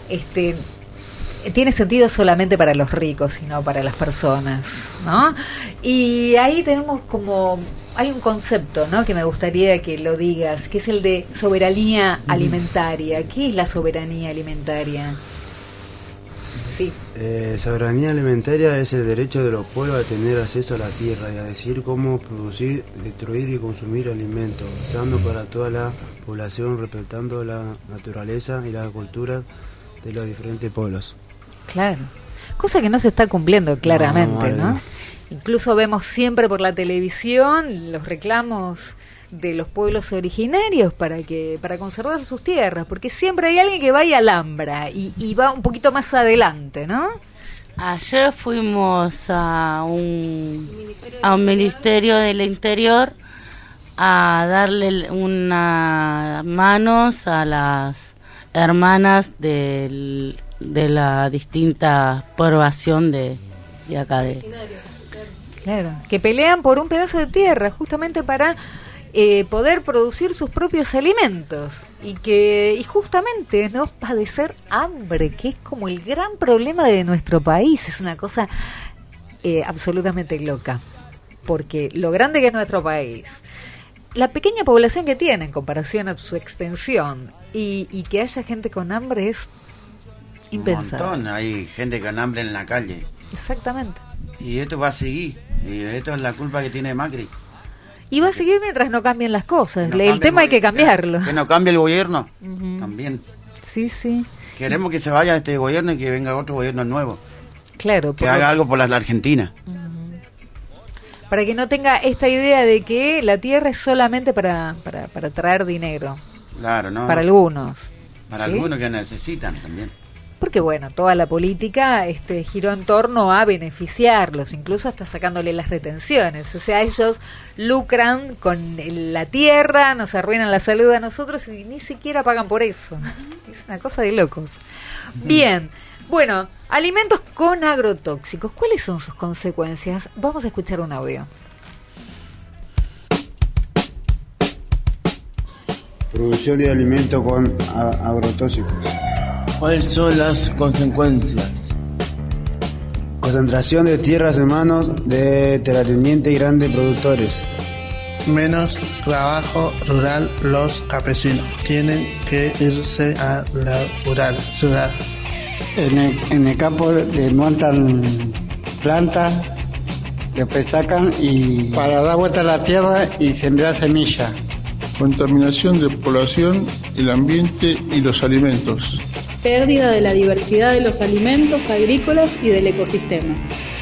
tiene sentido solamente para los ricos y no para las personas, ¿no? Y ahí tenemos hay un concepto, ¿no?, que me gustaría que lo digas, que es el de soberanía alimentaria. ¿Qué es la soberanía alimentaria? Sí. Soberanía alimentaria es el derecho de los pueblos a tener acceso a la tierra y a decidir cómo producir, destruir y consumir alimentos, usando para toda la población, respetando la naturaleza y la cultura de los diferentes pueblos. Claro, cosa que no se está cumpliendo claramente, ¿no? Incluso vemos siempre por la televisión los reclamos de los pueblos originarios para conservar sus tierras, porque siempre hay alguien que va y alambra y va un poquito más adelante, ¿no? Ayer fuimos a un ministerio del interior a darle unas manos a las hermanas de la distinta población de acá Claro, que pelean por un pedazo de tierra justamente para poder producir sus propios alimentos y justamente no padecer hambre, que es como el gran problema de nuestro país. Es una cosa absolutamente loca, porque lo grande que es nuestro país, la pequeña población que tiene en comparación a su extensión, y que haya gente con hambre es impensable. Un montón, hay gente con hambre en la calle. Exactamente. Y esto va a seguir, y esto es la culpa que tiene Macri. Y va a seguir mientras no cambien las cosas. El tema hay que cambiarlo. Que no cambie el gobierno, uh-huh. También. Sí. Queremos que se vaya este gobierno y que venga otro gobierno nuevo. Claro. Que haga algo por la Argentina. Uh-huh. Para que no tenga esta idea de que la tierra es solamente para traer dinero. Claro, ¿no? Para algunos. Para ¿sí? Algunos que necesitan también. Porque bueno, toda la política giró en torno a beneficiarlos, incluso hasta sacándole las retenciones. O sea, ellos lucran con la tierra, nos arruinan la salud a nosotros y ni siquiera pagan por eso. Es una cosa de locos. Bien, bueno, alimentos con agrotóxicos. ¿Cuáles son sus consecuencias? Vamos a escuchar un audio. Producción de alimentos con agrotóxicos. ¿Cuáles son las consecuencias? Concentración de tierras en manos de terratenientes y grandes productores. Menos trabajo rural, los campesinos tienen que irse a la rural ciudad. En el campo le montan plantas, después sacan y para dar vuelta a la tierra y sembrar semilla. Contaminación de población, el ambiente y los alimentos. Pérdida de la diversidad de los alimentos agrícolas y del ecosistema.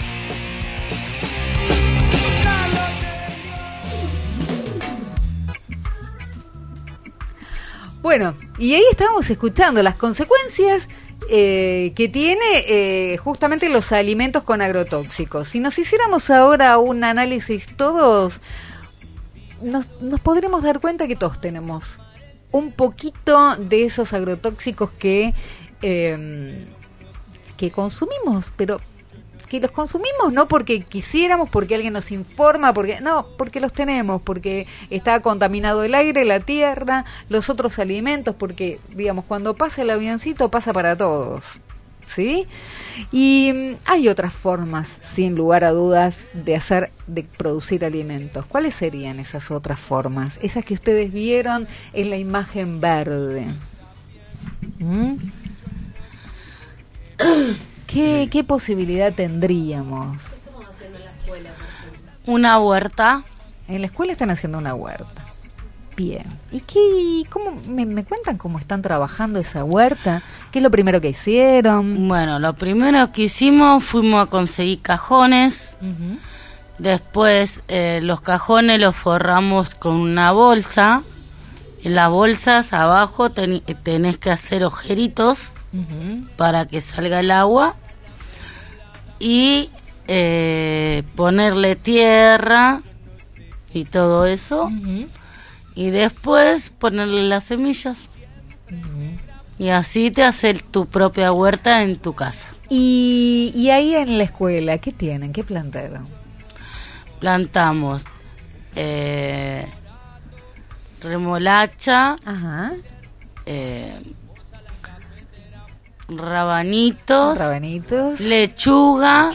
Bueno, y ahí estábamos escuchando las consecuencias que tiene justamente los alimentos con agrotóxicos. Si nos hiciéramos ahora un análisis todos, nos podremos dar cuenta que todos tenemos un poquito de esos agrotóxicos que consumimos, pero que los consumimos no porque quisiéramos, porque alguien nos informa, porque los tenemos, porque está contaminado el aire, la tierra, los otros alimentos, porque digamos cuando pasa el avioncito pasa para todos, ¿sí? Y hay otras formas, sin lugar a dudas, de producir alimentos. ¿Cuáles serían esas otras formas? Esas que ustedes vieron en la imagen verde. ¿Qué posibilidad tendríamos? ¿Qué estamos haciendo en la escuela? Una huerta. En la escuela están haciendo una huerta. Bien. ¿Y cómo me cuentan cómo están trabajando esa huerta? ¿Qué es lo primero que hicieron? Bueno, lo primero que hicimos fuimos a conseguir cajones. Ujú. Después los cajones los forramos con una bolsa. En las bolsas abajo tenés que hacer agujeritos Ujú. para que salga el agua. Y ponerle tierra y todo eso. Ujú. Y después ponerle las semillas. Y así te haces tu propia huerta en tu casa. Y ahí en la escuela, ¿qué tienen? ¿Qué plantaron? Plantamos remolacha, Ajá. rabanitos, lechuga,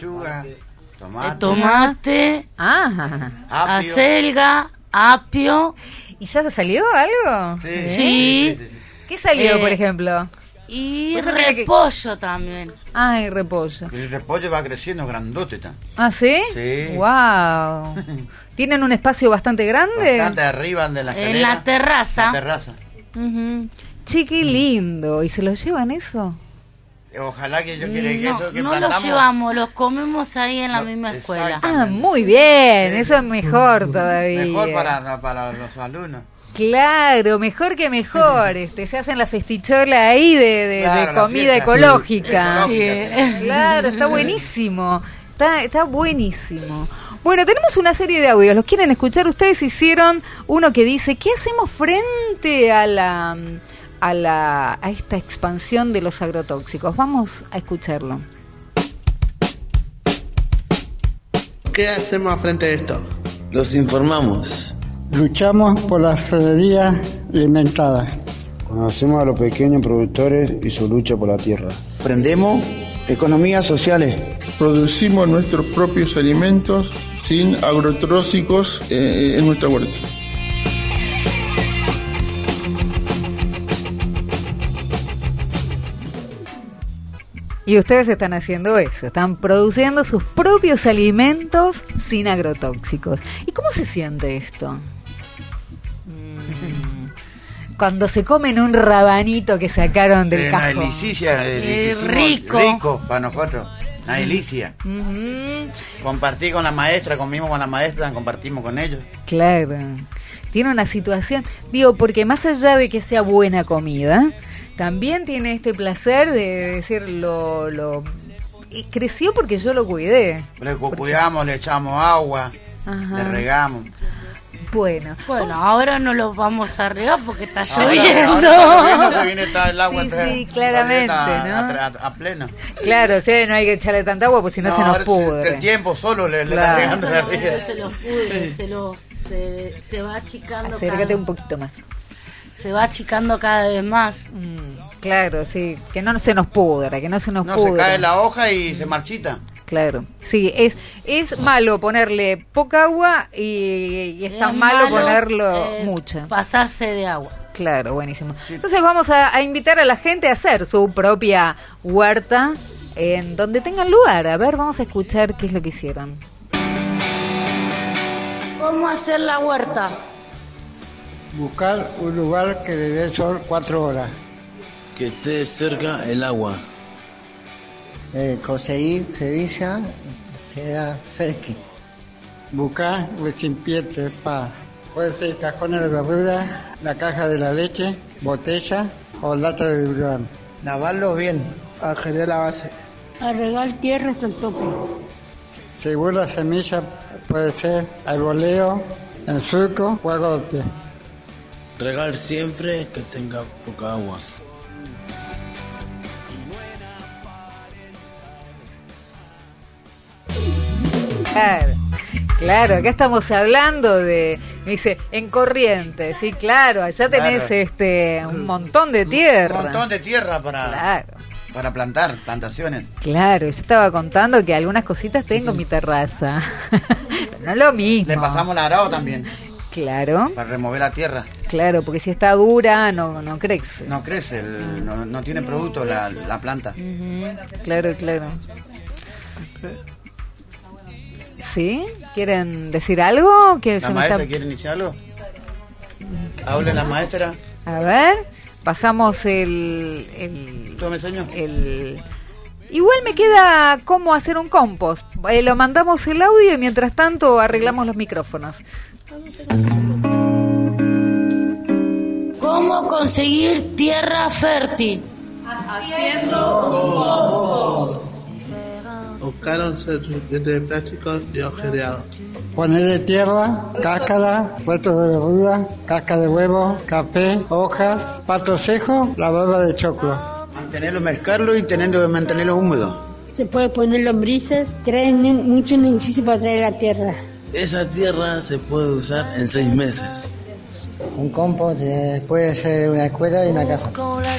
tomate, Ajá. acelga, apio. ¿Y ya te salió algo? Sí. ¿Qué salió, por ejemplo? Y Eso tiene que- repollo también. Ay, repollo. El repollo va creciendo grandote. ¿Ah, sí? Sí. Wow. ¿Tienen un espacio bastante grande? Bastante arriba de la escalera. En la terraza. La terraza. Ujú. Che, qué lindo. ¿Y se lo llevan eso? Ojalá que yo quiera que eso que No los plantamos. llevamos, los comemos ahí en la misma escuela. Ah, muy bien. Eso es mejor todavía. Mejor para los alumnos. Claro, mejor que mejor. Se hacen la festichola ahí de Claro, la comida fiesta. ecológica. Sí. Claro, está buenísimo. Está buenísimo. Bueno, tenemos una serie de audios. ¿Los quieren escuchar? Ustedes hicieron uno que dice, ¿qué hacemos frente a esta expansión de los agrotóxicos? Vamos a escucharlo. ¿Qué hacemos frente a esto? Los informamos. Luchamos por la soberanía alimentada. Conocemos a los pequeños productores y su lucha por la tierra. Aprendemos economías sociales. Producimos nuestros propios alimentos sin agrotóxicos en nuestra huerta. Y ustedes están haciendo eso, están produciendo sus propios alimentos sin agrotóxicos. ¿Y cómo se siente esto? Cuando se comen un rabanito que sacaron del Una cajón. delicia. Rico. Rico para nosotros. Una delicia. Ujú. Compartí con la maestra, comimos con la maestra, compartimos con ellos. Claro. Tiene una situación, digo, porque más allá de que sea buena comida, también tiene este placer de decir y creció porque yo lo cuidé. Le cuidamos, le echamos agua, Ajá. le regamos. Bueno, ahora no los vamos a regar porque está Ahora lloviendo. está lloviendo, que viene el agua Sí, claramente, a pleno. claro, sí, no hay que echarle tanta agua, porque si no se nos ahora pudre. El tiempo solo le Claro. está regando de arriba. Se los pudre, se va achicando. Acércate un poquito más. Se va achicando cada vez más. Claro, sí, que no se nos pudra, que no se nos No, pudra. se cae la hoja y se marchita. Claro, sí, es malo ponerle poca agua y está Es malo malo, ponerlo mucha. Pasarse de agua. Claro, buenísimo. Entonces vamos a invitar a la gente a hacer su propia huerta en donde tengan lugar. A ver, vamos a escuchar qué es lo que hicieron. ¿Cómo hacer la huerta? Buscar un lugar que le dé sol 4 horas. Que esté cerca el agua. Conseguir cerilla que era fresca. Buscar recipiente para... Puede ser cajones de verdura, la caja de la leche, botella o lata de biberón. Lavarlos bien. Agerar la base. A regar tierra hasta el tope. Según la semilla puede ser al voleo, en surco o a golpe. Regar siempre que tenga poca agua. Claro, acá estamos hablando de, me dice, en Corrientes, sí, claro, allá tenés Claro. un montón de tierra. Un montón de tierra para plantar, plantaciones. Claro, yo estaba contando que algunas cositas tengo en mi terraza. Pero no es lo mismo. Le pasamos el arado también. Claro. Para remover la tierra. Claro, porque si está dura no crece. No crece, no tiene producto la planta. Claro, claro. ¿Sí? ¿Quieren decir algo? Que ¿La se me maestra está... quiere iniciarlo? Hable la maestra. A ver, pasamos el ¿Tú me enseño? Igual me queda cómo hacer un compost. Lo mandamos el audio y mientras tanto arreglamos los micrófonos. ¿Cómo conseguir tierra fértil? Haciendo un compost. Buscar un recipiente de plástico y agujereado. Ponerle tierra, cáscara, restos de verdura, cáscara de huevo, café, hojas, pasto seco, la barba de choclo. Mantenerlo, mezclarlo y mantenerlo húmedo. Se puede poner lombrices, traen mucho ejercicio para traer la tierra. Esa tierra se puede usar en 6 meses. Un compost puede ser una escuela y una casa.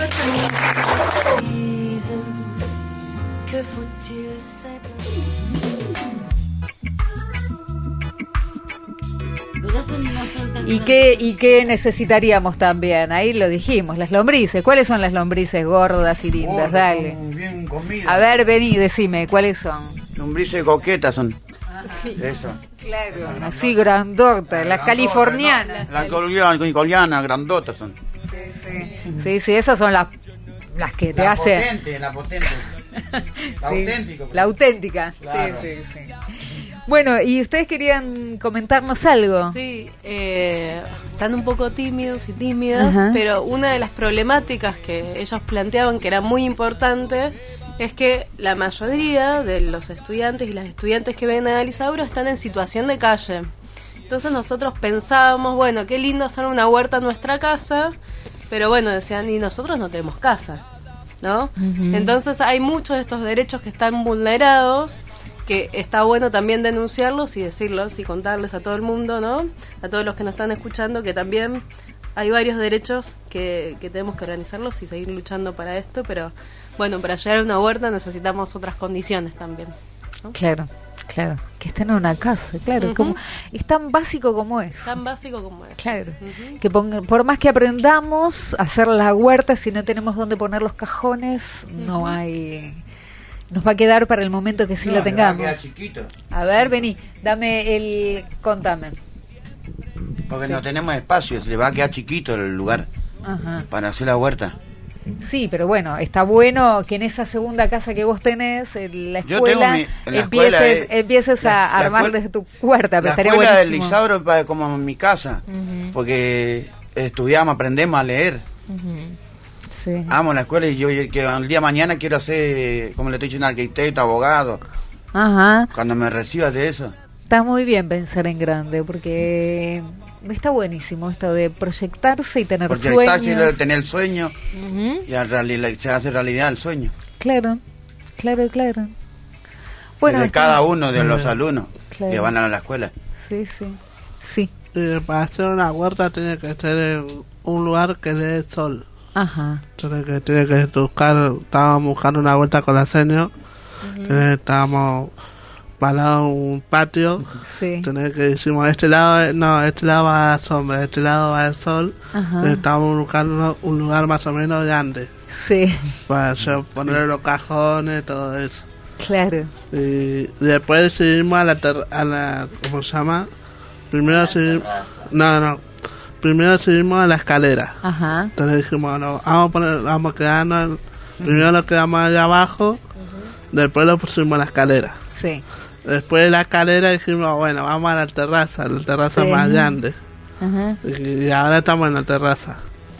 ¿Y qué necesitaríamos también? Ahí lo dijimos, las lombrices. ¿Cuáles son las lombrices gordas y lindas? Dale. Bien comida. A ver, vení, decime, ¿cuáles son? Lombrices coquetas son. Sí. Eso. Claro, así grandotas, las californianas. Las colombianas, grandotas son. Sí, esas son las que te hacen. La potente. La Sí, auténtica. la auténtica, Claro. sí. Bueno, ¿y ustedes querían comentarnos algo? Sí, están un poco tímidos y tímidas, Ajá. pero una de las problemáticas que ellos planteaban que era muy importante es que la mayoría de los estudiantes y las estudiantes que ven a Lisauro están en situación de calle. Entonces nosotros pensábamos, bueno, qué lindo hacer una huerta en nuestra casa, pero bueno, decían, y nosotros no tenemos casa, ¿no? Ujú. Entonces hay muchos de estos derechos que están vulnerados, que está bueno también denunciarlos y decirlos y contarles a todo el mundo, ¿no? A todos los que nos están escuchando, que también hay varios derechos que tenemos que organizarlos y seguir luchando para esto, pero bueno, para llegar a una huerta necesitamos otras condiciones también, ¿no? Claro, que estén en una casa, claro, Ujú. como es tan básico como es. Tan básico como es. Claro, Ujú. que por más que aprendamos a hacer la huerta, si no tenemos dónde poner los cajones, no hay... Nos va a quedar para el momento que sí lo tengamos. Queda chiquito. A ver, vení, contame. Porque Sí. no tenemos espacio, se le va a quedar chiquito el lugar Ajá. para hacer la huerta. Sí, pero bueno, está bueno que en esa segunda casa que vos tenés, en la Yo escuela, tengo en la escuela, empieces a la armar escuela- desde tu huerta, pero La estaría escuela del buenísimo. Lisauro es como en mi casa, Ujú. porque estudiamos, aprendemos a leer. Ujú. Sí. Amo la escuela y yo que el día de mañana quiero hacer, como le estoy diciendo, arquitecto, abogado. Ajá. Cuando me reciba de eso. Está muy bien pensar en grande, porque está buenísimo esto de proyectarse y tener Porque sueños. está chido tener el sueño Ujú. y se hace realidad el sueño. Claro. Bueno, de está- cada uno de los alumnos Claro. que van a la escuela. Sí. Para hacer una huerta tiene que ser en un lugar que le dé sol. Ajá. Entonces tiene que estábamos buscando una huerta con la seño, estábamos para un patio, Sí. tenés que decimos este lado va a la sombra, este lado va al sol. Ajá. Estábamos buscando un lugar más o menos grande Sí. para poner los cajones, todo eso. Claro. Y después decidimos a la ¿cómo se llama? Primero decidimos a la escalera. Ajá. Entonces dijimos, no, vamos a quedarnos, primero lo quedamos allá abajo, después lo pusimos a la escalera. Sí. Después de la escalera dijimos, bueno, vamos a la terraza Sí. más grande. Ajá. Y ahora estamos en la terraza.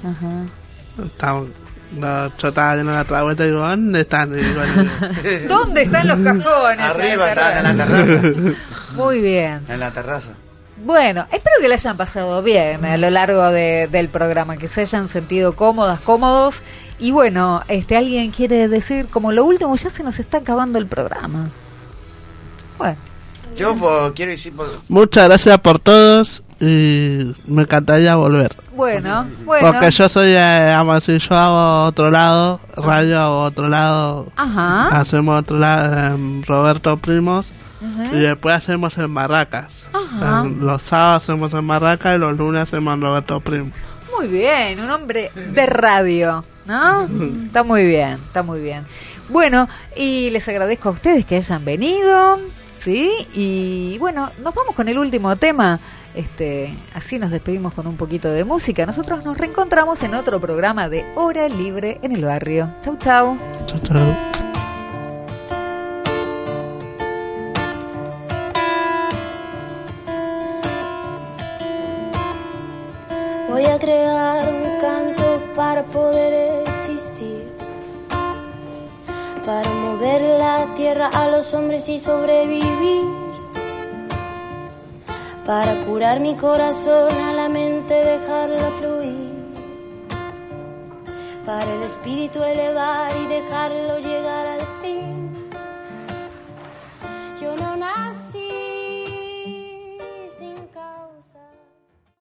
Ajá. Yo estaba yendo a la otra vuelta y digo, ¿dónde están? Y bueno, ¿Dónde están los cajones? Arriba están en la terraza. terraza. Muy bien. En la terraza. Bueno, espero que le hayan pasado bien a lo largo del programa, que se hayan sentido cómodos. Y bueno, alguien quiere decir, como lo último, ya se nos está acabando el programa. Bueno. Yo quiero decir... muchas gracias por todos y me encantaría volver. Bueno. Porque yo soy, si yo hago otro lado, radio hago otro lado, Ajá. hacemos otro lado, Roberto Primos, Ajá. y después hacemos en Barracas. Ajá. Los sábados hacemos en Barracas y los lunes hacemos en Roberto Primos. Muy bien, un hombre de radio, ¿no? Está muy bien. Bueno, y les agradezco a ustedes que hayan venido, ¿sí? Y bueno, nos vamos con el último tema. Así nos despedimos con un poquito de música. Nosotros nos reencontramos en otro programa de Hora Libre en el Barrio. Chau, chau. Chau, chau. Voy a crear un canto para poder existir, para mover la tierra a los hombres y sobrevivir, para curar mi corazón a la mente, dejarla fluir, para el espíritu elevar y dejarlo llegar al fin.